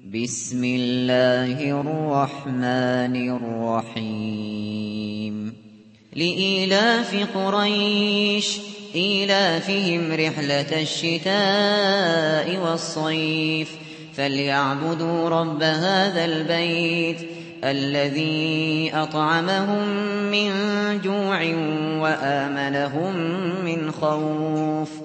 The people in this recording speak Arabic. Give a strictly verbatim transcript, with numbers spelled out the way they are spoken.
بسم الله الرحمن الرحيم لإيلاف قريش إيلافهم رحلة الشتاء والصيف فليعبدوا رب هذا البيت الذي أطعمهم من جوع وآمنهم من خوف